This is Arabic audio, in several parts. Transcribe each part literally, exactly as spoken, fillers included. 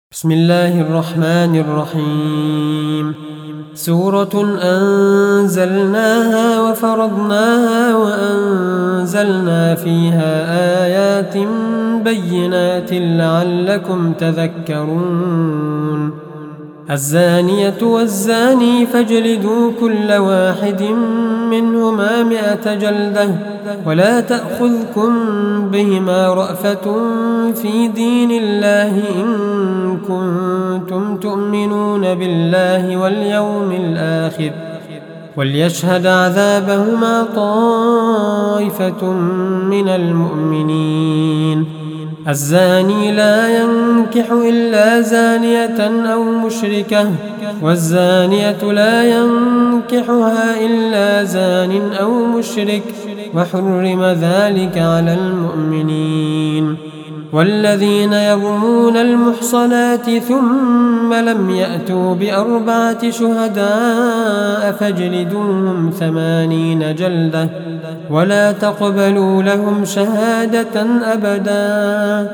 بسم الله الرحمن الرحيم. سورة أنزلناها وفرضناها وأنزلنا فيها آيات بينات لعلكم تذكرون. الزانية والزاني فاجلدوا كل واحد منهما مئة جلدة ولا تأخذكم بهما رأفة في دين الله إن كنتم تؤمنون بالله واليوم الآخر وليشهد عذابهما طائفة من المؤمنين. الزاني لا ينكح إلا زانية أو مشركة والزانية لا ينكحها إلا زان أو مشرك وحرم ذلك على المؤمنين. والذين يرمون المحصنات ثم لم يأتوا بأربعة شهداء فاجلدوهم ثمانين جلدة ولا تقبلوا لهم شهادة أبدا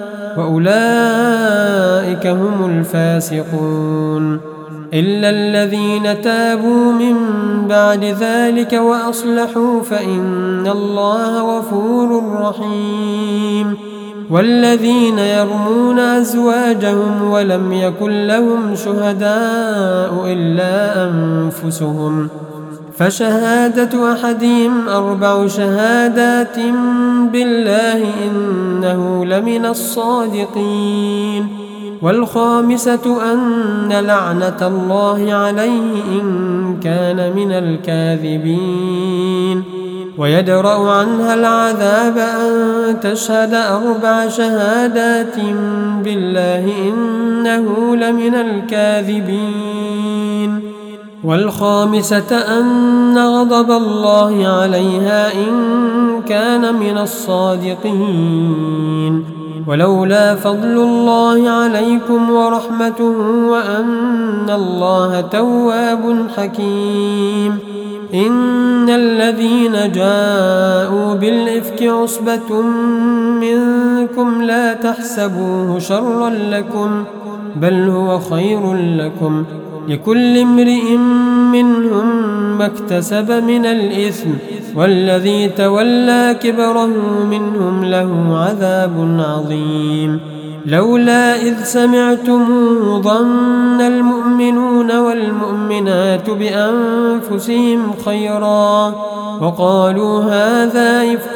وأولئك هم الفاسقون. إلا الذين تابوا من بعد ذلك وأصلحوا فإن الله غفور رحيم. والذين يرمون أزواجهم ولم يكن لهم شهداء إلا أنفسهم فشهادة أحدهم أربع شهادات بالله إنه لمن الصادقين. والخامسة أن لعنة الله عليه إن كان من الكاذبين. ويدرأ عنها العذاب أن تشهد أربع شهادات بالله إنه لمن الكاذبين. والخامسة أن غضب الله عليها إن كان من الصادقين. ولولا فضل الله عليكم ورحمته وأن الله تواب حكيم. إن الذين جاءوا بالإفك عصبة منكم لا تحسبوه شرا لكم بل هو خير لكم لكل امرئ منهم ما اكتسب من الإثم والذي تولى كبره منهم له عذاب عظيم. لولا إذ سمعتموه ظن المؤمنون والمؤمنات بأنفسهم خيرا وقالوا هذا إفك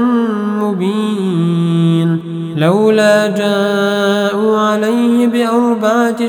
مبين. لولا جاءوا عليه بأربعة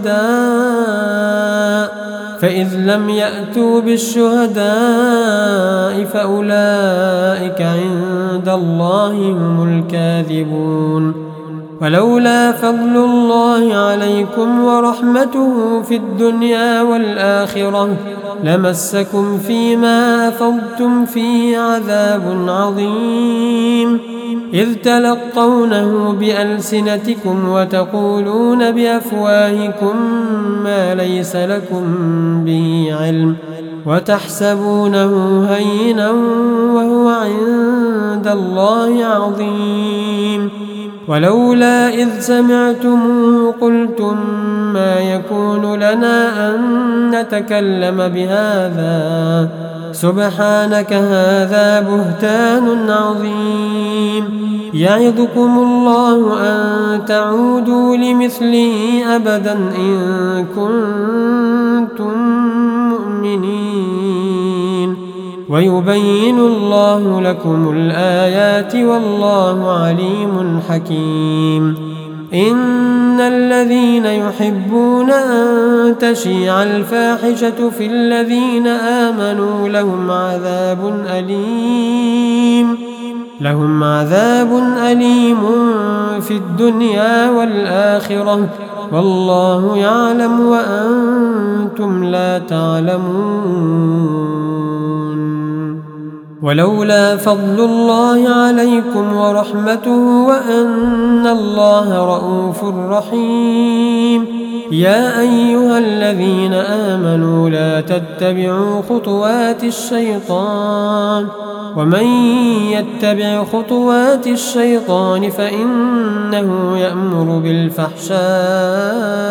شهداء فإذ لم يأتوا بالشهداء فأولئك عند الله هم الكاذبون. ولولا فضل الله عليكم ورحمته في الدنيا والآخرة لمسكم فيما أفضتم فيه عذاب عظيم إذ تلقونه بألسنتكم وتقولون بأفواهكم ما ليس لكم به علم وتحسبونه هينا وهو عند الله عظيم. ولولا إذ سمعتموه قلتم ما يكون لنا أن نتكلم بهذا سبحانك هذا بهتان عظيم. يعظكم الله أن تعودوا لمثله أبدا إن كنتم مؤمنين. ويبين الله لكم الآيات والله عليم حكيم. إن الذين يحبون أن تشيع الفاحشة في الذين آمنوا لهم عذاب أليم لهم عذاب أليم في الدنيا والآخرة والله يعلم وأنتم لا تعلمون. ولولا فضل الله عليكم ورحمته وأن الله رؤوف رحيم. يا أيها الذين آمنوا لا تتبعوا خطوات الشيطان ومن يتبع خطوات الشيطان فإنه يأمر بالفحشاء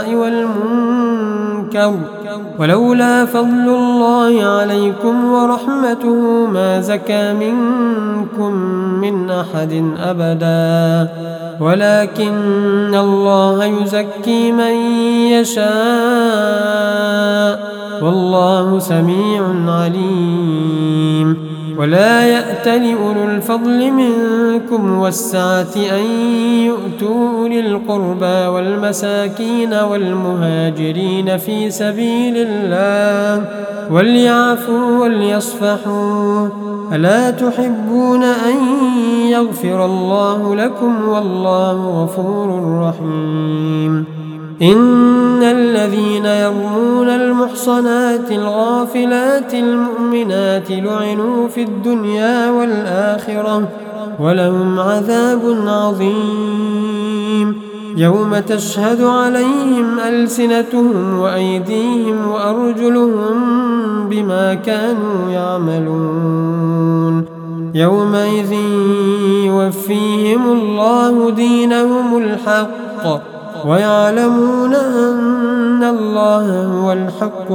منكر ولولا فضل الله عليكم ورحمته ما زكى منكم من أحد أبدا ولكن الله يزكي من يشاء والله سميع عليم. ولا يأتل أولو الفضل منكم والسعة أن يؤتوا أولي القربى والمساكين والمهاجرين في سبيل الله وليعفوا وليصفحوا ألا تحبون أن يغفر الله لكم والله غفور رحيم. إن الذين يرمون المحصنات الغافلات المؤمنات لعنوا في الدنيا والآخرة ولهم عذاب عظيم يوم تشهد عليهم ألسنتهم وأيديهم وأرجلهم بما كانوا يعملون يومئذ يوفيهم الله دينهم الحق ويعلمون أن الله هو الحق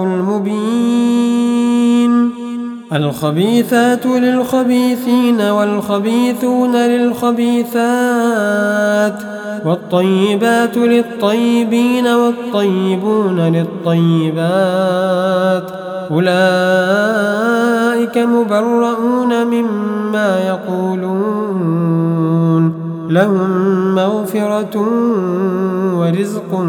المبين. الخبيثات للخبيثين والخبيثون للخبيثات والطيبات للطيبين والطيبون للطيبات أولئك مبرؤون مما يقولون لهم مغفرة ورزق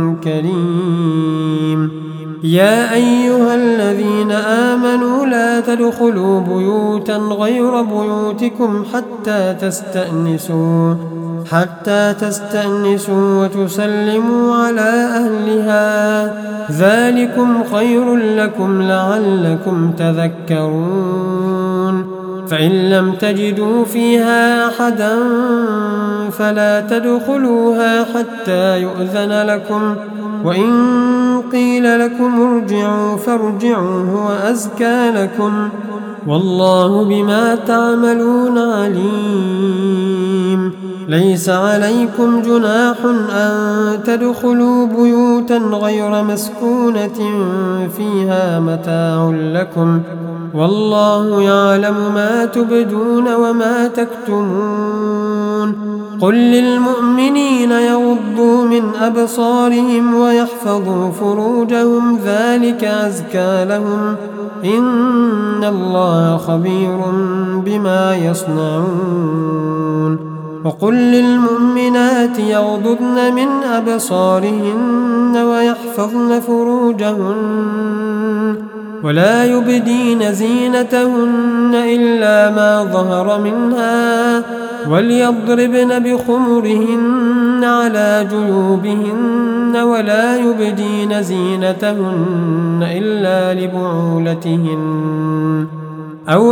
كريم. يا أيها الذين آمنوا لا تدخلوا بيوتا غير بيوتكم حتى تستأنسوا حتى تستأنسوا وتسلموا على أهلها ذلكم خير لكم لعلكم تذكرون. فإن لم تجدوا فيها أحدا فلا تدخلوها حتى يؤذن لكم وإن قيل لكم ارجعوا فارجعوا هو أزكى لكم والله بما تعملون عليم. ليس عليكم جناح أن تدخلوا بيوتا غير مسكونة فيها متاع لكم والله يعلم ما تبدون وما تكتمون. قل للمؤمنين يغضوا من أبصارهم ويحفظوا فروجهم ذلك أزكى لهم إن الله خبير بما يصنعون. وقل للمؤمنات يغضضن من أبصارهن ويحفظن فروجهن ولا يبدين زينتهن إلا ما ظهر منها وليضربن بخمرهن على جيوبهن ولا يبدين زينتهن إلا لبعولتهن أو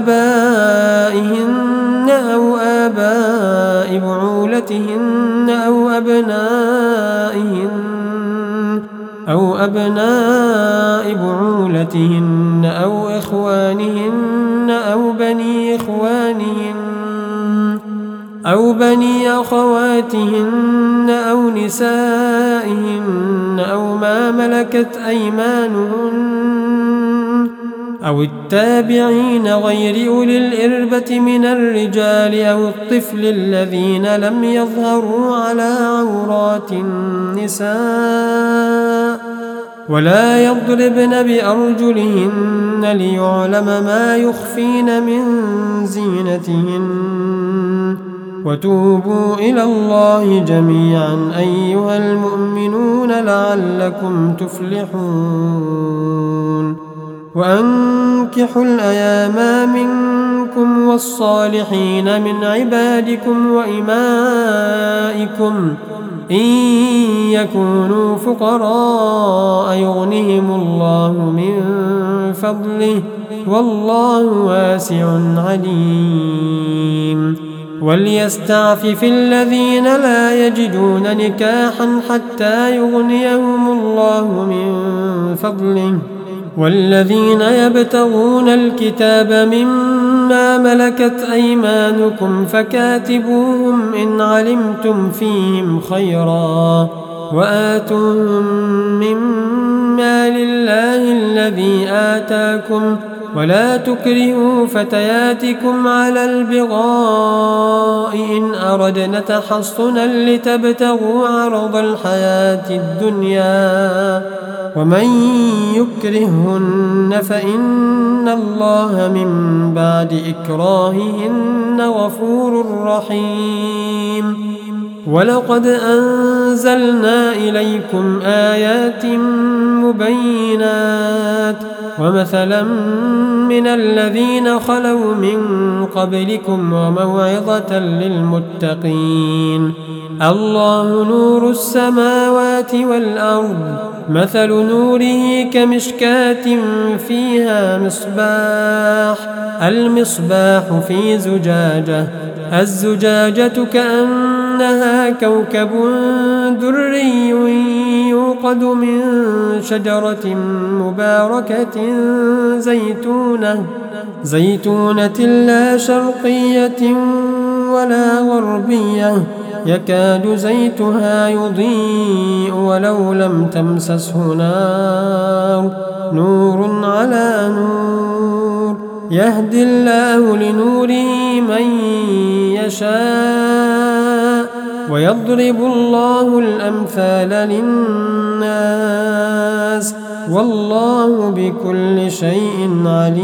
آبائهن أو آباء بعولتهن أو أبنائهن أو أبناء بعولتهن أو إخوانهن أو بني إخوانهن أو بني أخواتهن أو نسائهن أو ما ملكت أيمانهن أو التابعين غير أولي الإربة من الرجال أو الطفل الذين لم يظهروا على عورات النساء ولا يضربن بأرجلهن ليعلم ما يخفين من زينتهن. وتوبوا إلى الله جميعا أيها المؤمنون لعلكم تفلحون. وأنكحوا الأيام منكم والصالحين من عبادكم وإمائكم إن يكونوا فقراء يغنهم الله من فضله والله واسع عليم. وليستعفف الذين لا يجدون نكاحا حتى يغنيهم الله من فضله والذين يبتغون الكتاب مما ملكت أيمانكم فكاتبوهم إن علمتم فيهم خيرا وآتوهم مما آتاكم ولا تكرهوا فتياتكم على البغاء إن أردنا تحصنا لتبتغوا عرض الحياة الدنيا ومن يكرهن فإن الله من بعد إكراههن غفور رحيم. ولقد أنزلنا إليكم آيات مبينات ومثلا من الذين خلوا من قبلكم وموعظة للمتقين. الله نور السماوات والأرض مثل نوره كمشكاة فيها مصباح المصباح في زجاجة الزجاجة كأنها كوكب دري يوقد من شجرة مباركة زيتونة زيتونة لا شرقية ولا غربية يكاد زيتها يضيء ولو لم تمسسه نار نور على نور يهدي الله لنوره من يشاء ويضرب الله الأمثال للناس والله بكل شيء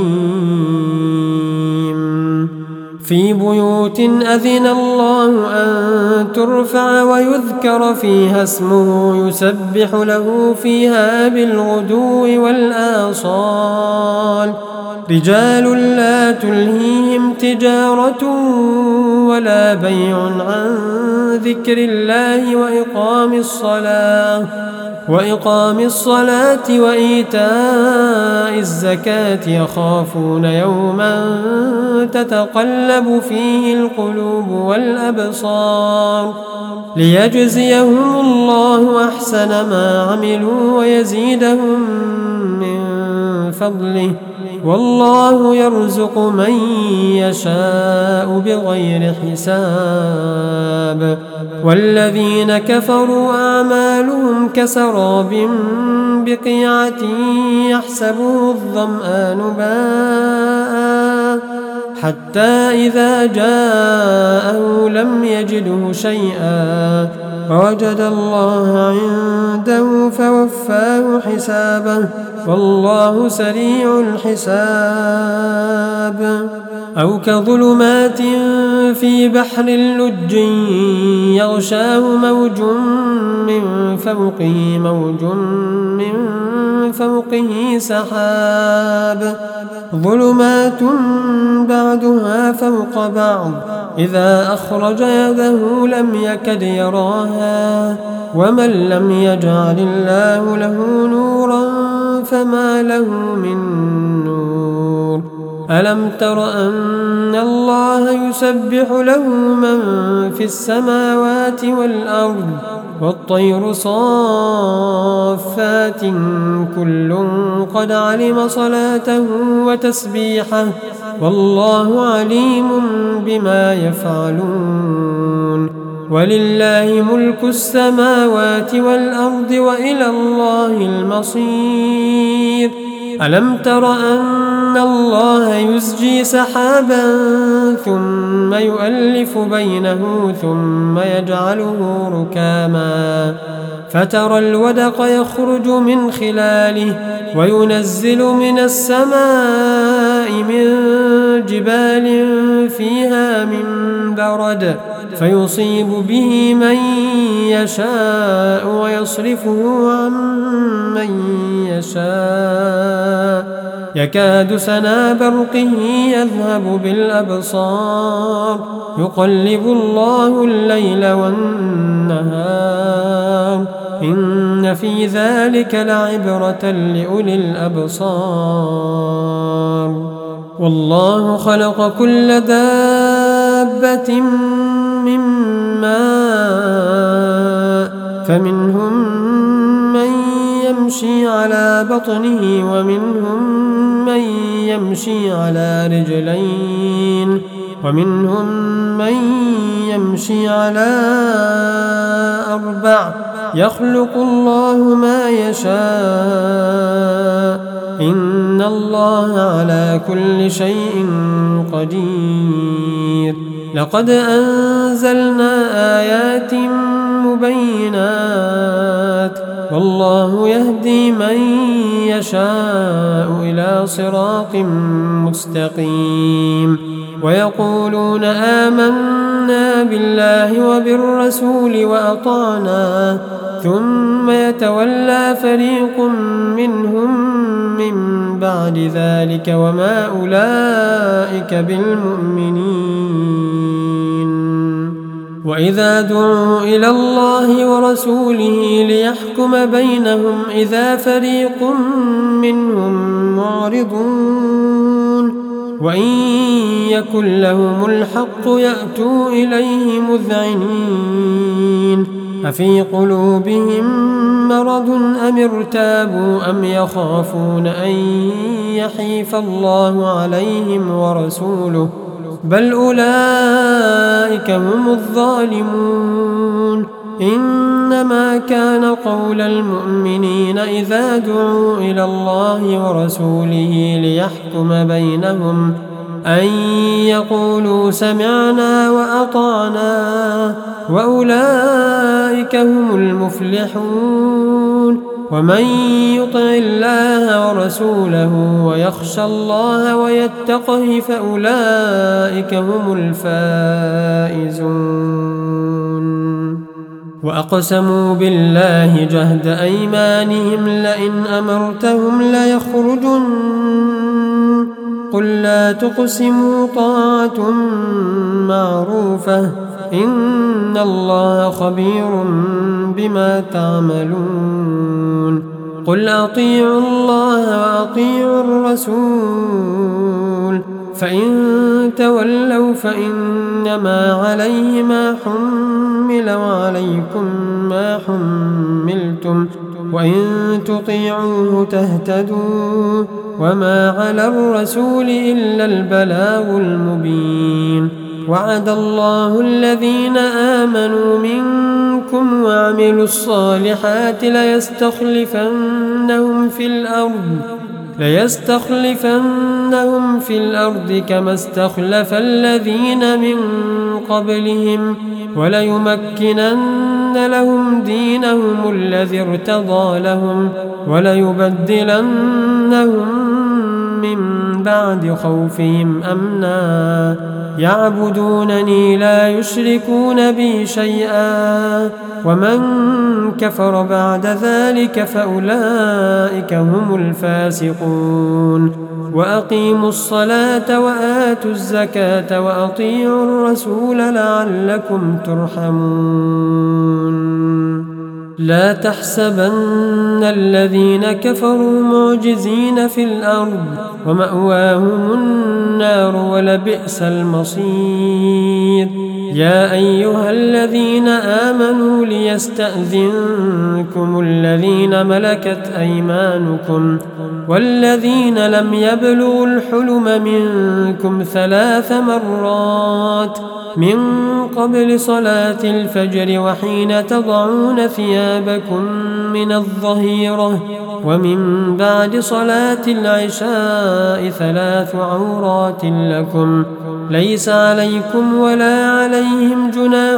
عليم. في بيوت أذن الله أن ترفع ويذكر فيها اسمه يسبح له فيها بالغدو والآصال رجال لا تلهيهم تجارة ولا بيع عن ذكر الله وإقام الصلاة وإقام الصلاة وإيتاء الزكاة يخافون يوما تتقلب فيه القلوب والأبصار ليجزيهم الله أحسن ما عملوا ويزيدهم من فضله والله يرزق من يشاء بغير حساب. والذين كفروا أعمالهم كسراب بقيعة يحسبه الظمآن ماء حتى إذا جاءه لم يجده شيئا ووجد الله عنده فوفاه حسابه والله سريع الحساب. أو كظلمات في بحر لج يغشاه موج من فوقه موج من فوقه سحاب ظلمات بعضها فوق بعض إذا أخرج يده لم يكد يراها ومن لم يجعل الله له نورا فما له من نور. ألم تر أن الله يسبح له من في السماوات والأرض والطير صافات كل قد علم صلاته وتسبيحه والله عليم بما يفعلون. ولله ملك السماوات والأرض وإلى الله المصير. ألم تر أن الله يزجي سحابا ثم يؤلف بينه ثم يجعله ركاما فترى الودق يخرج من خلاله وينزل من السماء من جبال فيها من برد فيصيب به من يشاء ويصرفه عن من يشاء يكاد سنا برقه يذهب بالأبصار يقلب الله الليل والنهار إن في ذلك لعبرة لأولي الأبصار. والله خلق كل دابة من ماء فمنهم من يمشي على بطنه ومنهم من يمشي على رجلين ومنهم من يمشي على أربع يخلق الله ما يشاء إن إن الله على كل شيء قدير. لقد أنزلنا آيات مبينات والله يهدي من يشاء إلى صراط مستقيم. ويقولون آمنا بالله وبالرسول وأطعنا ثم يتولى فريق منهم من بعد ذلك وما أولئك بالمؤمنين. وإذا دعوا إلى الله ورسوله ليحكم بينهم إذا فريق منهم معرضون وإن يكن لهم الحق يأتوا إليه مذعنين. أفي قلوبهم مرض أم ارتابوا أم يخافون أن يحيف الله عليهم ورسوله بل أولئك هم الظالمون. إنما كان قول المؤمنين إذا دعوا إلى الله ورسوله ليحكم بينهم أن يقولوا سمعنا وأطعنا وأولئك هم المفلحون. ومن يطع الله ورسوله ويخشى الله ويتقه فأولئك هم الفائزون. وأقسموا بالله جهد أيمانهم لئن أمرتهم ليخرجن قل لا تقسموا طاعة معروفة إن الله خبير بما تعملون. قل أطيعوا الله وأطيعوا الرسول فإن تولوا فإنما عليه ما حمل وعليكم ما حملتم وإن تطيعوه تهتدوا وما على الرسول إلا البلاغ المبين. وعد الله الذين آمنوا منكم وعملوا الصالحات ليستخلفنهم في الأرض ليستخلفنهم في الأرض كما استخلف الذين من قبلهم وليمكنن لهم دينهم الذي ارتضى لهم وليبدلنهم من بعد خوفهم أمنا يعبدونني لا يشركون بي شيئا ومن كفر بعد ذلك فأولئك هم الفاسقون. وأقيموا الصلاة وآتوا الزكاة وأطيعوا الرسول لعلكم ترحمون. لا تحسبن الذين كفروا معجزين في الأرض ومأواهم النار ولبئس المصير. يا أيها الذين آمنوا ليستأذنكم الذين ملكت أيمانكم والذين لم يبلغوا الحلم منكم ثلاث مرات من قبل صلاة الفجر وحين تضعون ثيابكم من الظهيرة ومن بعد صلاة العشاء ثلاث عورات لكم ليس عليكم ولا عليهم جناح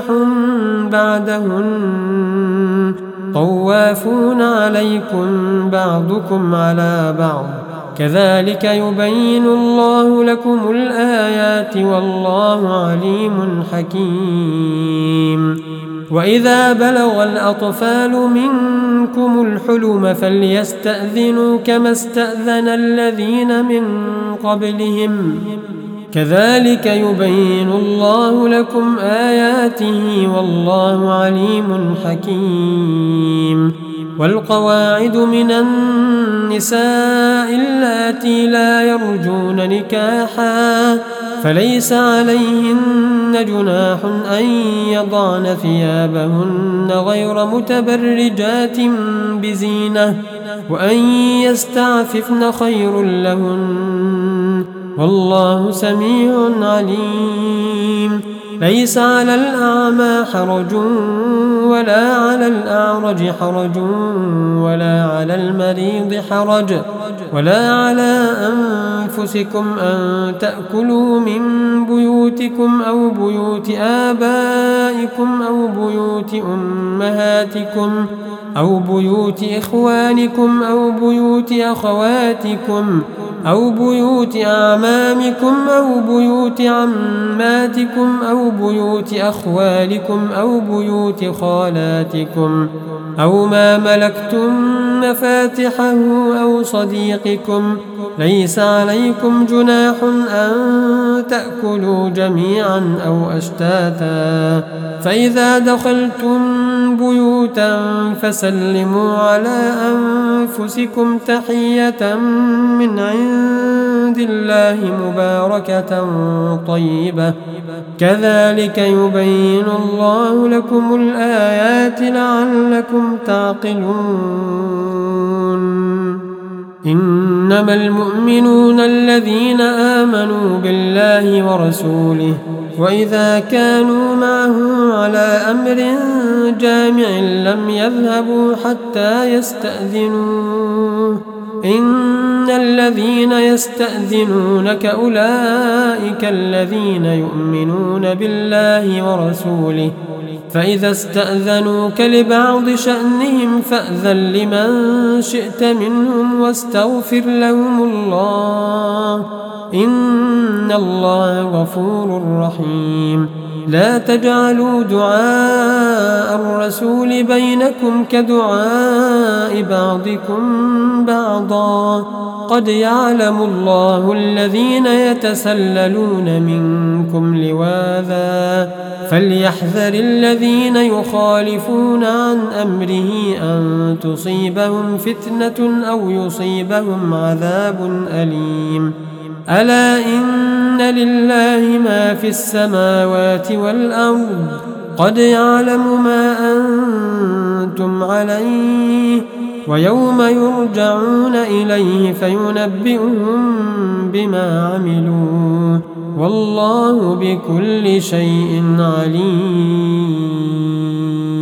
بعدهن طوافون عليكم بعضكم على بعض كذلك يبين الله لكم الآيات والله عليم حكيم. وإذا بلغ الأطفال منكم الحلم فليستأذنوا كما استأذن الذين من قبلهم كذلك يبين الله لكم آياته والله عليم حكيم. والقواعد من النساء اللاتي لا يرجون نكاحا فليس عليهن جناح أن يضعن ثيابهن غير متبرجات بزينة وأن يستعففن خير لهن والله سميع عليم. ليس على الأعمى حرج ولا على الأعرج حرج ولا على المريض حرج ولا على أنفسكم أن تأكلوا من بيوتكم أو بيوت آبائكم أو بيوت أمهاتكم أو بيوت إخوانكم أو بيوت أخواتكم أو بيوت أعمامكم أو بيوت عماتكم أو بيوت أخوالكم أو بيوت خالاتكم أو ما ملكتم مفاتحه أو صديقكم. ليس عليكم جناح أن تأكلوا جميعا أو أشتاتا، فإذا دخلتم بيوتا فسلموا على أنفسكم تحية من عند الله مباركة طيبة، كذلك يبين الله لكم الآيات لعلكم تعقلون. إنما المؤمنون الذين آمنوا بالله ورسوله وإذا كانوا معه على أمر جامع لم يذهبوا حتى يستأذنوه. إن الذين يستأذنونك أولئك الذين يؤمنون بالله ورسوله، فإذا استأذنوك لبعض شأنهم فأذن لمن شئت منهم واستغفر لهم الله، إن الله غفور رحيم. لا تجعلوا دعاء الرسول بينكم كدعاء بعضكم بعضا، قد يعلم الله الذين يتسللون منكم لواذا، فليحذر الذين يخالفون عن أمره أن تصيبهم فتنة أو يصيبهم عذاب أليم. ألا إن لله ما في السماوات والأرض، قد يعلم ما أنتم عليه، ويوم يرجعون إليه فينبئهم بما عملوا، والله بكل شيء عليم.